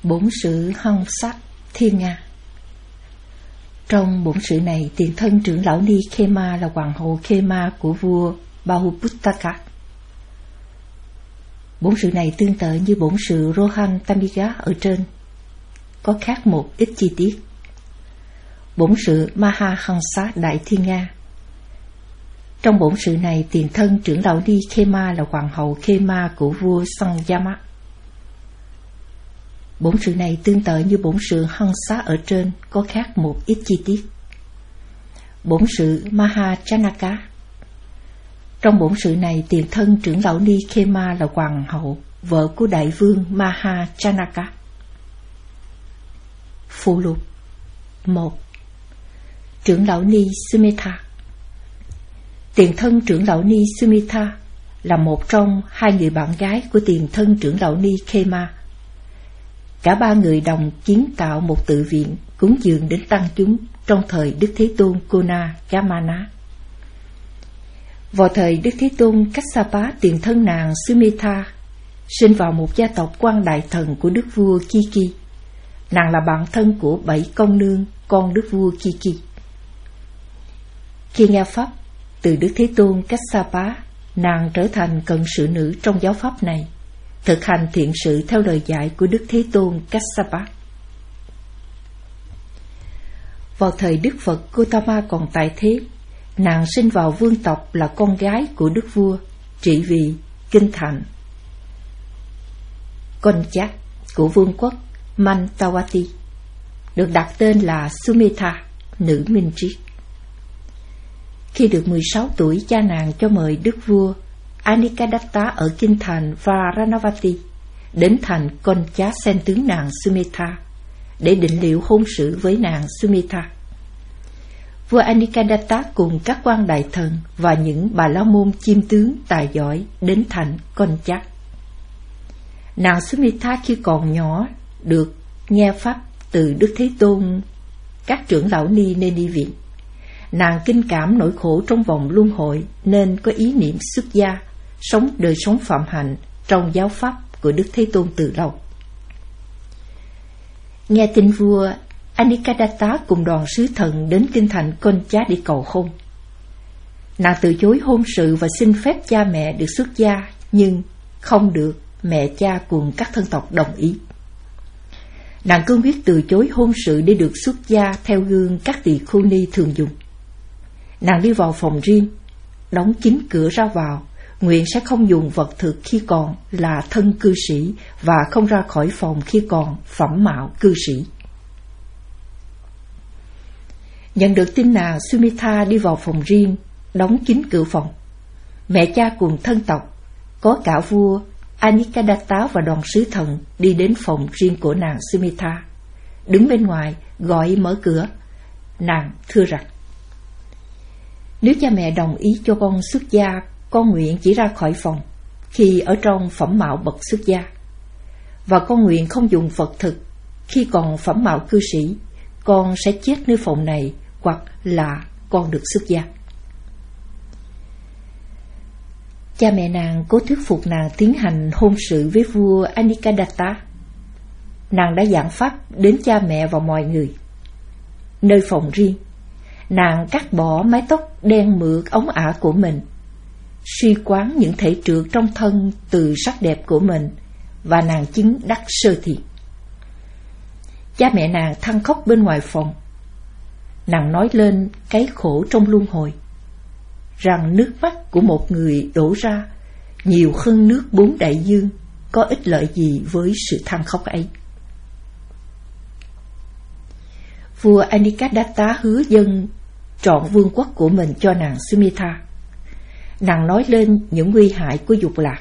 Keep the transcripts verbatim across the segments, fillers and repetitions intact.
Bổn sự Hong Sát Thiên Nga. Trong bổn sự này, tiền thân trưởng lão Ni Khema là hoàng hậu Khema của vua Bahuputtaka. Bổn sự này tương tự như bổn sự Rohan Tamiga ở trên, có khác một ít chi tiết. Bổn sự Mahahansa Đại Thiên Nga. Trong bổn sự này, tiền thân trưởng lão Ni Khema là hoàng hậu Khema của vua Sangyama. Bổn sự này tương tự như bổn sự Hansa ở trên, có khác một ít chi tiết. Bổn sự Mahachanaka. Trong bổn sự này, tiền thân trưởng lão Ni Khema là hoàng hậu, vợ của đại vương Mahachanaka. Phụ lục một. Trưởng lão Ni Sumitha. Tiền thân trưởng lão Ni Sumitha là một trong hai người bạn gái của tiền thân trưởng lão Ni Khema. Cả ba người đồng kiến tạo một tự viện cúng dường đến tăng chúng trong thời Đức Thế Tôn Kona Gamana. Vào thời Đức Thế Tôn Kassapa, tiền thân nàng Sumitha sinh vào một gia tộc quan đại thần của đức vua Kiki. Nàng là bạn thân của bảy công nương con đức vua Kiki. Khi nghe pháp từ Đức Thế Tôn Kassapa, nàng trở thành cận sự nữ trong giáo pháp này, thực hành thiện sự theo lời dạy của Đức Thế Tôn Kassapa. Vào thời Đức Phật Gautama còn tại thế, nàng sinh vào vương tộc là con gái của đức vua, trị vì kinh thành Konjac của vương quốc Mantawati, được đặt tên là Sumitha, nữ minh triết. Khi được mười sáu tuổi, cha nàng cho mời đức vua Anikadatta ở kinh thành Varanavati đến thành Konjac xem tướng nàng Sumitha để định liệu hôn sự với nàng Sumitha. Vua Anikadatta cùng các quan đại thần và những bà la môn chiêm tướng tài giỏi đến thành Konjac. Nàng Sumitha khi còn nhỏ được nghe pháp từ Đức Thế Tôn các trưởng lão Ni nên đi viện. Nàng kinh cảm nỗi khổ trong vòng luân hồi nên có ý niệm xuất gia, sống đời sống phạm hạnh trong giáo pháp của Đức Thế Tôn từ lâu. Nghe tin vua Anikadatta cùng đoàn sứ thần đến kinh thành Konjac đi cầu hôn, nàng từ chối hôn sự và xin phép cha mẹ được xuất gia, nhưng không được mẹ cha cùng các thân tộc đồng ý. Nàng cương quyết từ chối hôn sự để được xuất gia theo gương các tỳ khưu ni thường dùng. Nàng đi vào phòng riêng, đóng kín cửa ra vào, nguyện sẽ không dùng vật thực khi còn là thân cư sĩ và không ra khỏi phòng khi còn phẩm mạo cư sĩ. Nhận được tin nàng Sumitha đi vào phòng riêng, đóng kín cửa phòng, mẹ cha cùng thân tộc, có cả vua Anikadatta và đoàn sứ thần đi đến phòng riêng của nàng Sumitha, đứng bên ngoài gọi mở cửa. Nàng thưa rằng: nếu cha mẹ đồng ý cho con xuất gia, con nguyện chỉ ra khỏi phòng khi ở trong phẩm mạo bậc xuất gia, và con nguyện không dùng vật thực khi còn phẩm mạo cư sĩ. Con sẽ chết nơi phòng này, hoặc là con được xuất gia. Cha mẹ nàng cố thuyết phục nàng tiến hành hôn sự với vua Anikadatta. Nàng đã giảng pháp đến cha mẹ và mọi người. Nơi phòng riêng, nàng cắt bỏ mái tóc đen mượt ống ả của mình, suy quán những thể trượt trong thân từ sắc đẹp của mình, và nàng chứng đắc sơ thiền. Cha mẹ nàng than khóc bên ngoài phòng. Nàng nói lên cái khổ trong luân hồi, rằng nước mắt của một người đổ ra nhiều hơn nước bốn đại dương, có ích lợi gì với sự than khóc ấy. Vua Anikadatta hứa dâng trọn vương quốc của mình cho nàng Sumitha. Nàng nói lên những nguy hại của dục lạc.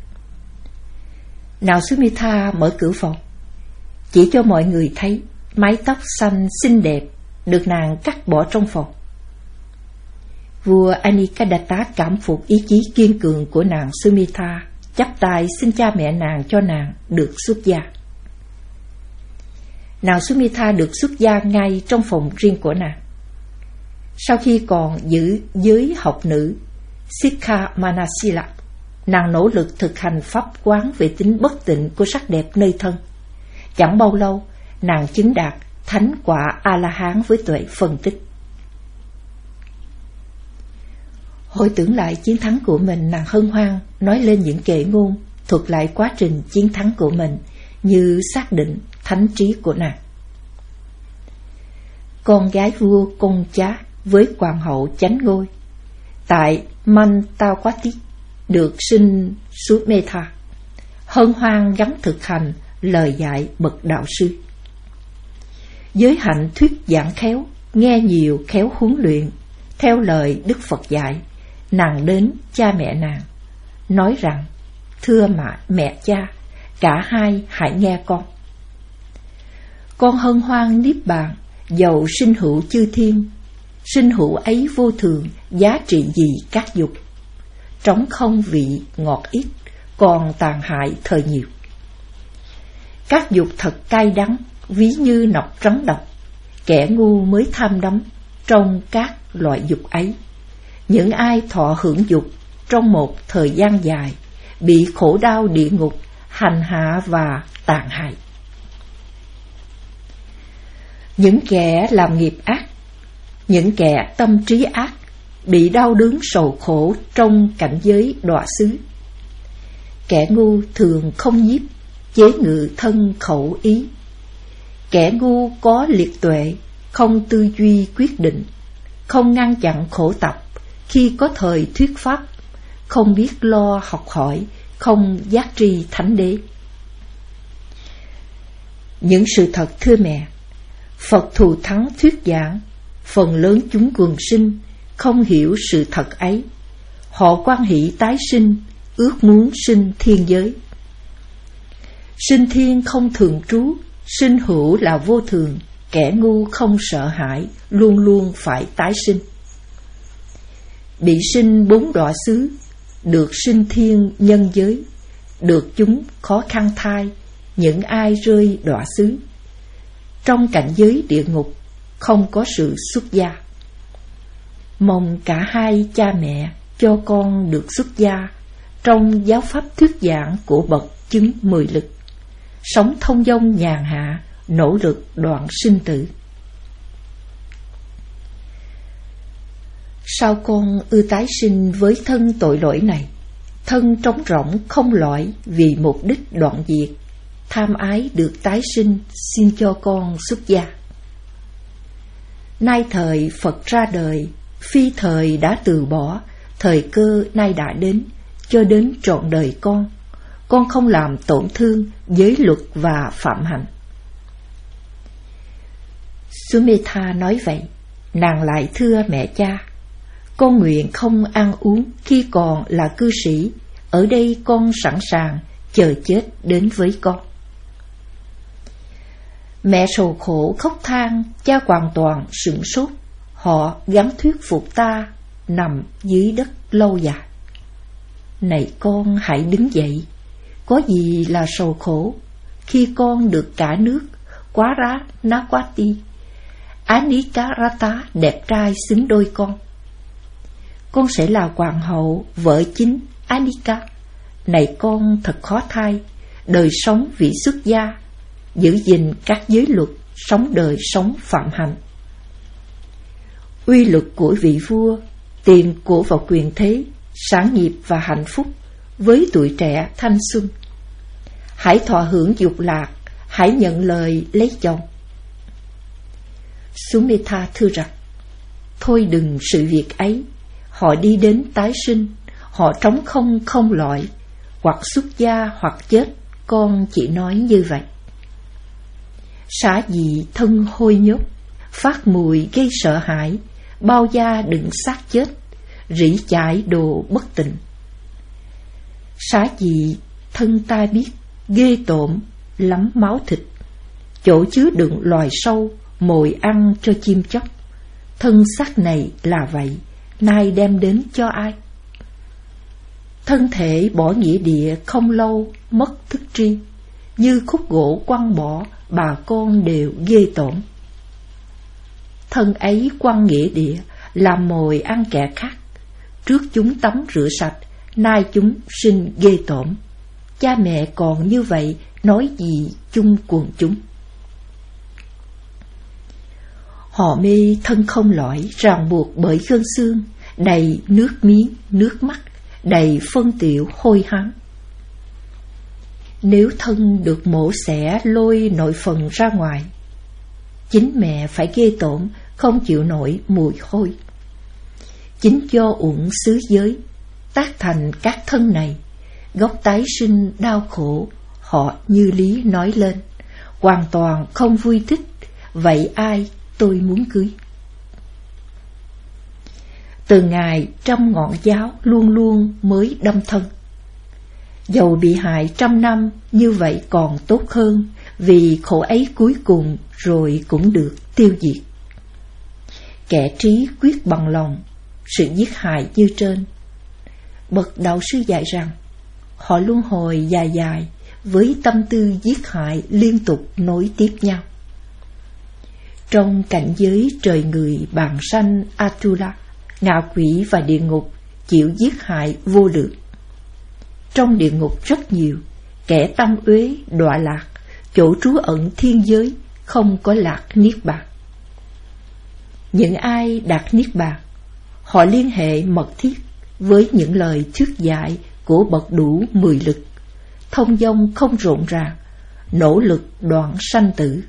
Nàng Sumitha mở cửa phòng, chỉ cho mọi người thấy mái tóc xanh xinh đẹp được nàng cắt bỏ trong phòng. Vua Anikadatta cảm phục ý chí kiên cường của nàng Sumitha, chắp tay xin cha mẹ nàng cho nàng được xuất gia. Nàng Sumitha được xuất gia ngay trong phòng riêng của nàng. Sau khi còn giữ giới học nữ Sikha Manasila, nàng nỗ lực thực hành pháp quán về tính bất tịnh của sắc đẹp nơi thân. Chẳng bao lâu, nàng chứng đạt thánh quả A-la-hán với tuệ phân tích. Hồi tưởng lại chiến thắng của mình, nàng hân hoan nói lên những kệ ngôn, thuật lại quá trình chiến thắng của mình như xác định thánh trí của nàng. Con gái vua Công Chá với hoàng hậu chánh ngôi tại Mantawati được sinh Sumedha, hân hoan gắn thực hành lời dạy bậc đạo sư. Giới hạnh thuyết giảng khéo, nghe nhiều khéo huấn luyện, theo lời Đức Phật dạy, nàng đến cha mẹ nàng, nói rằng: thưa mà mẹ cha, cả hai hãy nghe con. Con hân hoan niết bàn, dầu sinh hữu chư thiên, sinh hữu ấy vô thường, giá trị gì các dục, trống không vị ngọt ít, còn tàn hại thời nhiều. Các dục thật cay đắng, ví như nọc trắng độc, kẻ ngu mới tham đắm trong các loại dục ấy. Những ai thọ hưởng dục trong một thời gian dài, bị khổ đau địa ngục hành hạ và tàn hại. Những kẻ làm nghiệp ác, những kẻ tâm trí ác, bị đau đớn sầu khổ trong cảnh giới đọa xứ. Kẻ ngu thường không nhiếp, chế ngự thân khẩu ý. Kẻ ngu có liệt tuệ, không tư duy quyết định, không ngăn chặn khổ tập khi có thời thuyết pháp, không biết lo học hỏi, không giác tri thánh đế. Những sự thật thưa mẹ, Phật thù thắng thuyết giảng, phần lớn chúng quần sinh không hiểu sự thật ấy. Họ quan hỷ tái sinh, ước muốn sinh thiên giới. Sinh thiên không thường trú, sinh hữu là vô thường. Kẻ ngu không sợ hãi, luôn luôn phải tái sinh. Bị sinh bốn đọa xứ, được sinh thiên nhân giới, được chúng khó khăn thai, những ai rơi đọa xứ. Trong cảnh giới địa ngục, không có sự xuất gia. Mong cả hai cha mẹ cho con được xuất gia trong giáo pháp thuyết giảng của bậc chứng mười lực, sống thông dong nhàn hạ, nỗ lực đoạn sinh tử. Sao con ưa tái sinh với thân tội lỗi này? Thân trống rỗng không lõi vì mục đích đoạn diệt, tham ái được tái sinh, xin cho con xuất gia. Nay thời Phật ra đời, phi thời đã từ bỏ, thời cơ nay đã đến, cho đến trọn đời con. Con không làm tổn thương giới luật và phạm hạnh. Sumedha nói vậy, nàng lại thưa mẹ cha: con nguyện không ăn uống khi còn là cư sĩ, ở đây con sẵn sàng chờ chết đến với con. Mẹ sầu khổ khóc than, cha hoàn toàn sửng sốt. Họ gắng thuyết phục ta nằm dưới đất lâu dài. Này con hãy đứng dậy, có gì là sầu khổ khi con được cả nước Quara Nakwati, Anikarata đẹp trai xứng đôi con. Con sẽ là hoàng hậu, vợ chính Anika. Này con thật khó thai, đời sống vị xuất gia, giữ gìn các giới luật, sống đời sống phạm hạnh. Uy lực của vị vua, tiền của và quyền thế, sản nghiệp và hạnh phúc với tuổi trẻ thanh xuân. Hãy thọ hưởng dục lạc, hãy nhận lời lấy chồng. Sumedha thưa rằng: thôi đừng sự việc ấy, họ đi đến tái sinh, họ trống không không loại, hoặc xuất gia hoặc chết, con chỉ nói như vậy. Xả dị thân hôi nhốt, phát mùi gây sợ hãi, bao da đựng xác chết, rỉ chải đồ bất tịnh. Xả dị thân ta biết, ghê tởm lắm máu thịt, chỗ chứa đựng loài sâu, mồi ăn cho chim chóc. Thân xác này là vậy, nay đem đến cho ai? Thân thể bỏ nghĩa địa không lâu mất thức tri, như khúc gỗ quăng bỏ, bà con đều ghê tởm. Thân ấy quăng nghĩa địa, làm mồi ăn kẻ khác. Trước chúng tắm rửa sạch, nay chúng sinh ghê tởm. cha mẹ còn như vậy, nói gì chung quần chúng. Họ mê thân không lõi, ràng buộc bởi gân xương, đầy nước miếng, nước mắt, đầy phân tiểu hôi hám. Nếu thân được mổ xẻ lôi nội phần ra ngoài, chính mẹ phải ghê tởm, không chịu nổi mùi hôi. Chính do uổng xứ giới, tác thành các thân này, gốc tái sinh đau khổ, họ như lý nói lên, hoàn toàn không vui thích, vậy ai tôi muốn cưới. Từ ngày trăm ngọn giáo luôn luôn mới đâm thân. Dầu bị hại trăm năm như vậy còn tốt hơn, vì khổ ấy cuối cùng rồi cũng được tiêu diệt. Kẻ trí quyết bằng lòng, sự giết hại như trên. Bậc đạo sư dạy rằng, họ luân hồi dài dài với tâm tư giết hại liên tục nối tiếp nhau. Trong cảnh giới trời người bàng sanh Atula, ngạ quỷ và địa ngục chịu giết hại vô lượng. Trong địa ngục rất nhiều kẻ tâm uế đọa lạc, chỗ trú ẩn thiên giới không có lạc niết bàn. Những ai đạt niết bàn, họ liên hệ mật thiết với những lời thuyết dạy của bậc đủ mười lực, thông dong không rộn ràng, nỗ lực đoạn sanh tử.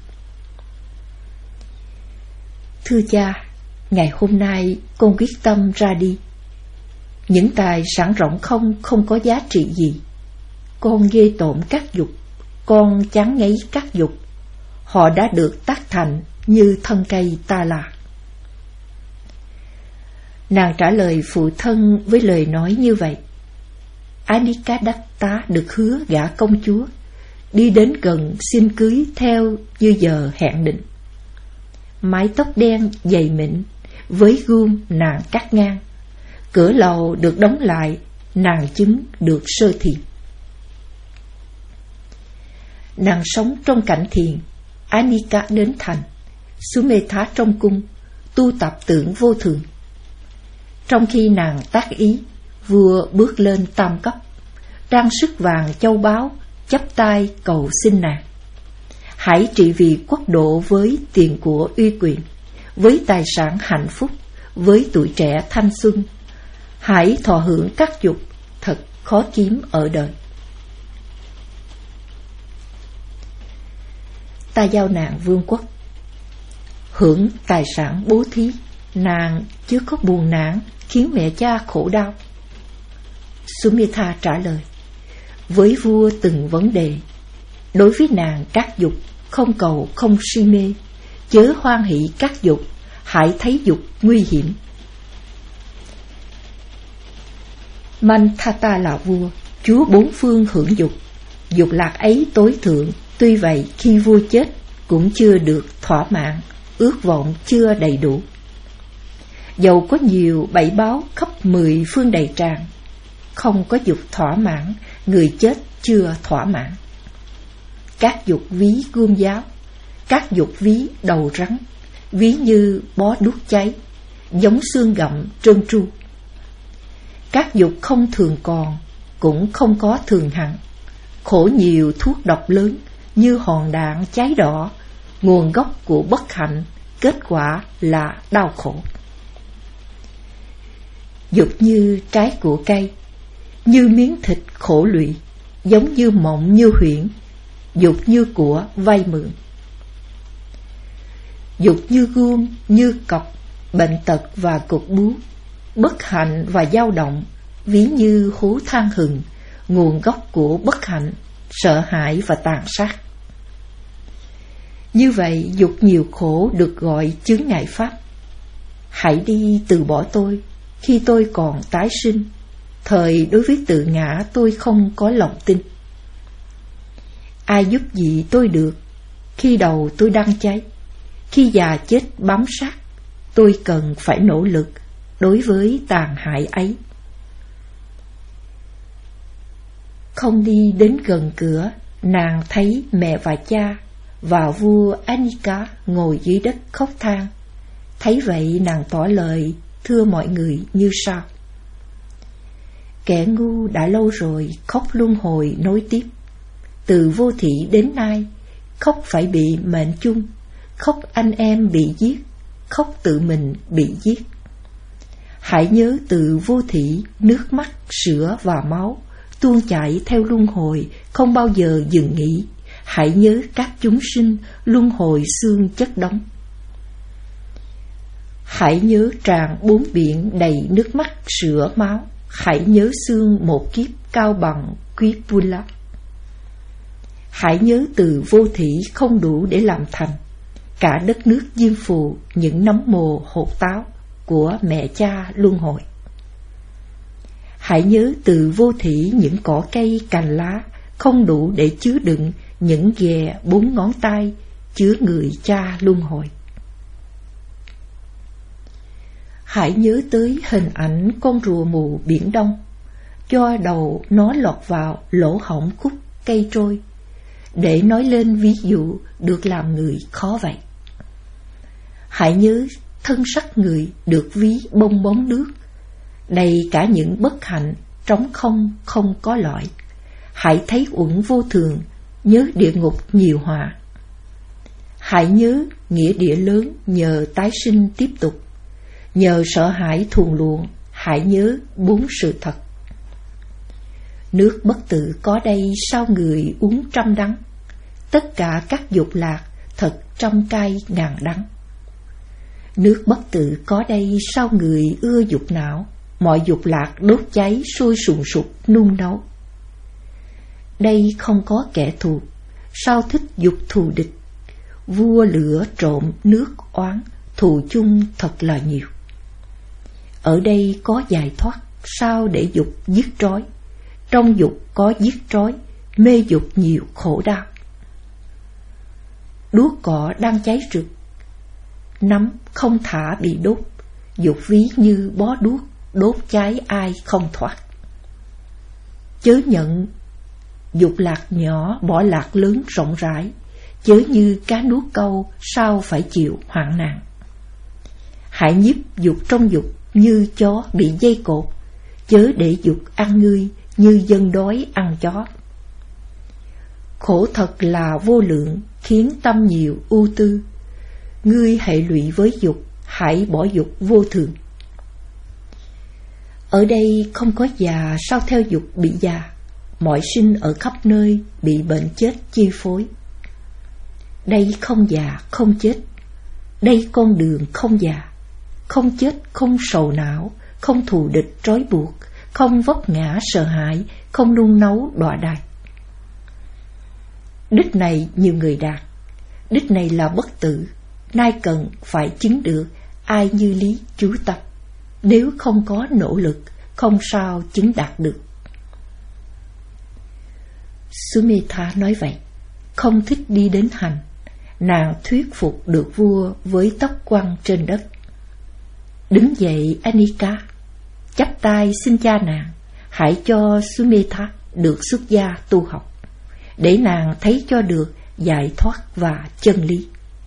Thưa cha, ngày hôm nay con quyết tâm ra đi. Những tài sản rỗng không không có giá trị gì. Con ghê tởm các dục, con chán ngấy các dục. Họ đã được tác thành như thân cây ta là. Nàng trả lời phụ thân với lời nói như vậy. Anikadatta được hứa gả công chúa, đi đến gần xin cưới theo như giờ hẹn định. Mái tóc đen dày mịn, với gươm nàng cắt ngang. Cửa lầu được đóng lại, nàng chứng được sơ thiền. Nàng sống trong cảnh thiền, Anika đến thành, Sumetha trong cung, tu tập tưởng vô thường. Trong khi nàng tác ý, vua bước lên tam cấp, trang sức vàng châu báu, chắp tay cầu xin nàng. Hãy trị vì quốc độ với tiền của uy quyền, với tài sản hạnh phúc, với tuổi trẻ thanh xuân. Hãy thọ hưởng các dục, thật khó kiếm ở đời. Ta giao nàng vương quốc, hưởng tài sản bố thí, nàng chưa có buồn nản khiến mẹ cha khổ đau. Sumitha trả lời, với vua từng vấn đề, đối với nàng các dục không cầu không si mê, chớ hoan hỷ các dục, hãy thấy dục nguy hiểm. Manthata là vua, chúa bốn phương hưởng dục. Dục lạc ấy tối thượng, tuy vậy khi vua chết cũng chưa được thỏa mãn, ước vọng chưa đầy đủ. Dầu có nhiều bảy báo khắp mười phương đầy tràn, không có dục thỏa mãn, người chết chưa thỏa mãn. Các dục ví gươm giáo, các dục ví đầu rắn, ví như bó đuốc cháy, giống xương gặm trơn tru. Các dục không thường còn, cũng không có thường hằng. Khổ nhiều thuốc độc lớn, như hòn đạn cháy đỏ, nguồn gốc của bất hạnh, kết quả là đau khổ. Dục như trái của cây, như miếng thịt khổ lụy, giống như mộng như huyễn, dục như của vay mượn. Dục như gươm, như cọc, bệnh tật và cục bú, bất hạnh và dao động, ví như hố than hừng, nguồn gốc của bất hạnh, sợ hãi và tàn sát. Như vậy dục nhiều khổ được gọi chướng ngại pháp. Hãy đi từ bỏ tôi, khi tôi còn tái sinh, thời đối với tự ngã tôi không có lòng tin. Ai giúp gì tôi được, khi đầu tôi đang cháy, khi già chết bám sát, tôi cần phải nỗ lực đối với tàn hại ấy. Không đi đến gần cửa, nàng thấy mẹ và cha và vua Anika ngồi dưới đất khóc than. Thấy vậy nàng tỏ lời thưa mọi người như sau: Kẻ ngu đã lâu rồi khóc luân hồi nối tiếp. Từ vô thị đến nay, khóc phải bị mệnh chung, khóc anh em bị giết, khóc tự mình bị giết. Hãy nhớ từ vô thị, nước mắt, sữa và máu tuôn chảy theo luân hồi, không bao giờ dừng nghỉ. Hãy nhớ các chúng sinh luân hồi xương chất đóng. Hãy nhớ tràn bốn biển đầy nước mắt, sữa, máu. Hãy nhớ xương một kiếp cao bằng Quipula. Hãy nhớ từ vô thị không đủ để làm thành cả đất nước diêm phù, những nấm mồ hột táo của mẹ cha luân hồi. Hãy nhớ từ vô thị những cỏ cây cành lá không đủ để chứa đựng những ghè bốn ngón tay chứa người cha luân hồi. Hãy nhớ tới hình ảnh con rùa mù biển Đông, cho đầu nó lọt vào lỗ hổng khúc cây trôi, để nói lên ví dụ được làm người khó vậy. Hãy nhớ thân sắc người được ví bong bóng nước, đầy cả những bất hạnh, trống không không có lõi. Hãy thấy uẩn vô thường, nhớ địa ngục nhiều họa. Hãy nhớ nghĩa địa lớn nhờ tái sinh tiếp tục, nhờ sợ hãi thuần luồng. Hãy nhớ bốn sự thật. Nước bất tử có đây sao người uống trăm đắng, tất cả các dục lạc thật trăm cay ngàn đắng. Nước bất tử có đây sao người ưa dục não, mọi dục lạc đốt cháy sôi sùng sục nung nấu. Đây không có kẻ thù, sao thích dục thù địch, vua lửa trộm nước oán, thù chung thật là nhiều. Ở đây có giải thoát, sao để dục giết trói, trong dục có giết trói, mê dục nhiều khổ đau. Đuốc cỏ đang cháy rực, nắm không thả bị đốt, dục ví như bó đuốc, đốt cháy ai không thoát. Chớ nhận dục lạc nhỏ bỏ lạc lớn rộng rãi, chớ như cá nuốt câu sao phải chịu hoạn nạn. Hãy nhiếp dục trong dục như chó bị dây cột, chớ để dục ăn ngươi như dân đói ăn chó. Khổ thật là vô lượng, khiến tâm nhiều ưu tư, ngươi hệ lụy với dục, hãy bỏ dục vô thường. Ở đây không có già sao theo dục bị già, mọi sinh ở khắp nơi bị bệnh chết chi phối. Đây không già không chết, đây con đường không già, không chết không sầu não, không thù địch trói buộc, không vấp ngã sợ hãi, không nung nấu đọa đài. Đích này nhiều người đạt, đích này là bất tử, nay cần phải chứng được ai như lý chú tâm. Nếu không có nỗ lực, không sao chứng đạt được. Sumedha nói vậy, không thích đi đến hành, nàng thuyết phục được vua với tóc quăng trên đất. Đứng dậy Anika, chắp tay xin cha nàng, hãy cho Sumedha được xuất gia tu học, để nàng thấy cho được giải thoát và chân lý.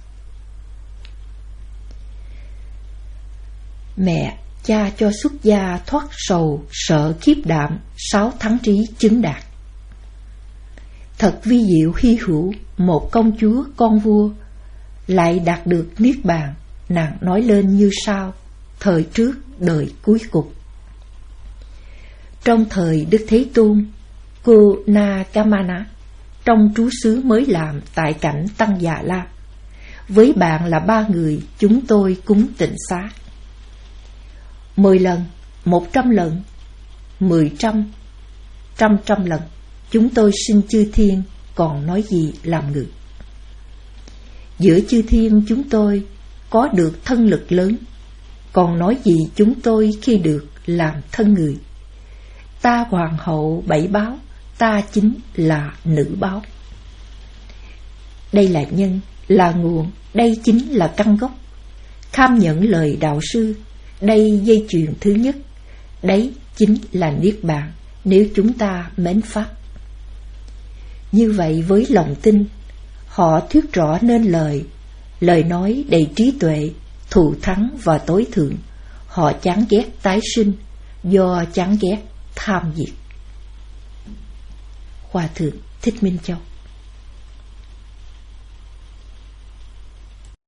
Mẹ cha cho xuất gia thoát sầu sợ khiếp đảm, sáu tháng trí chứng đạt. Thật vi diệu hy hữu, một công chúa con vua lại đạt được niết bàn. Nàng nói lên như sau: thời trước đời cuối cùng. Trong thời Đức Thế Tôn, cô Nakamana trong trú xứ mới làm tại cảnh Tăng Già Lam, với bạn là ba người chúng tôi cúng tịnh xá. Mười lần, một trăm lần, mười trăm, trăm trăm lần, chúng tôi xin chư thiên, còn nói gì làm người. Giữa chư thiên chúng tôi có được thân lực lớn, còn nói gì chúng tôi khi được làm thân người. Ta hoàng hậu bảy báo, ta chính là nữ báo. Đây là nhân, là nguồn, đây chính là căn gốc. Kham nhận lời đạo sư, đây dây chuyền thứ nhất, đấy chính là niết bàn nếu chúng ta mến pháp. Như vậy với lòng tin, họ thuyết rõ nên lời, lời nói đầy trí tuệ, thù thắng và tối thượng. Họ chán ghét tái sinh, do chán ghét tham diệt. Hòa thượng Thích Minh Châu.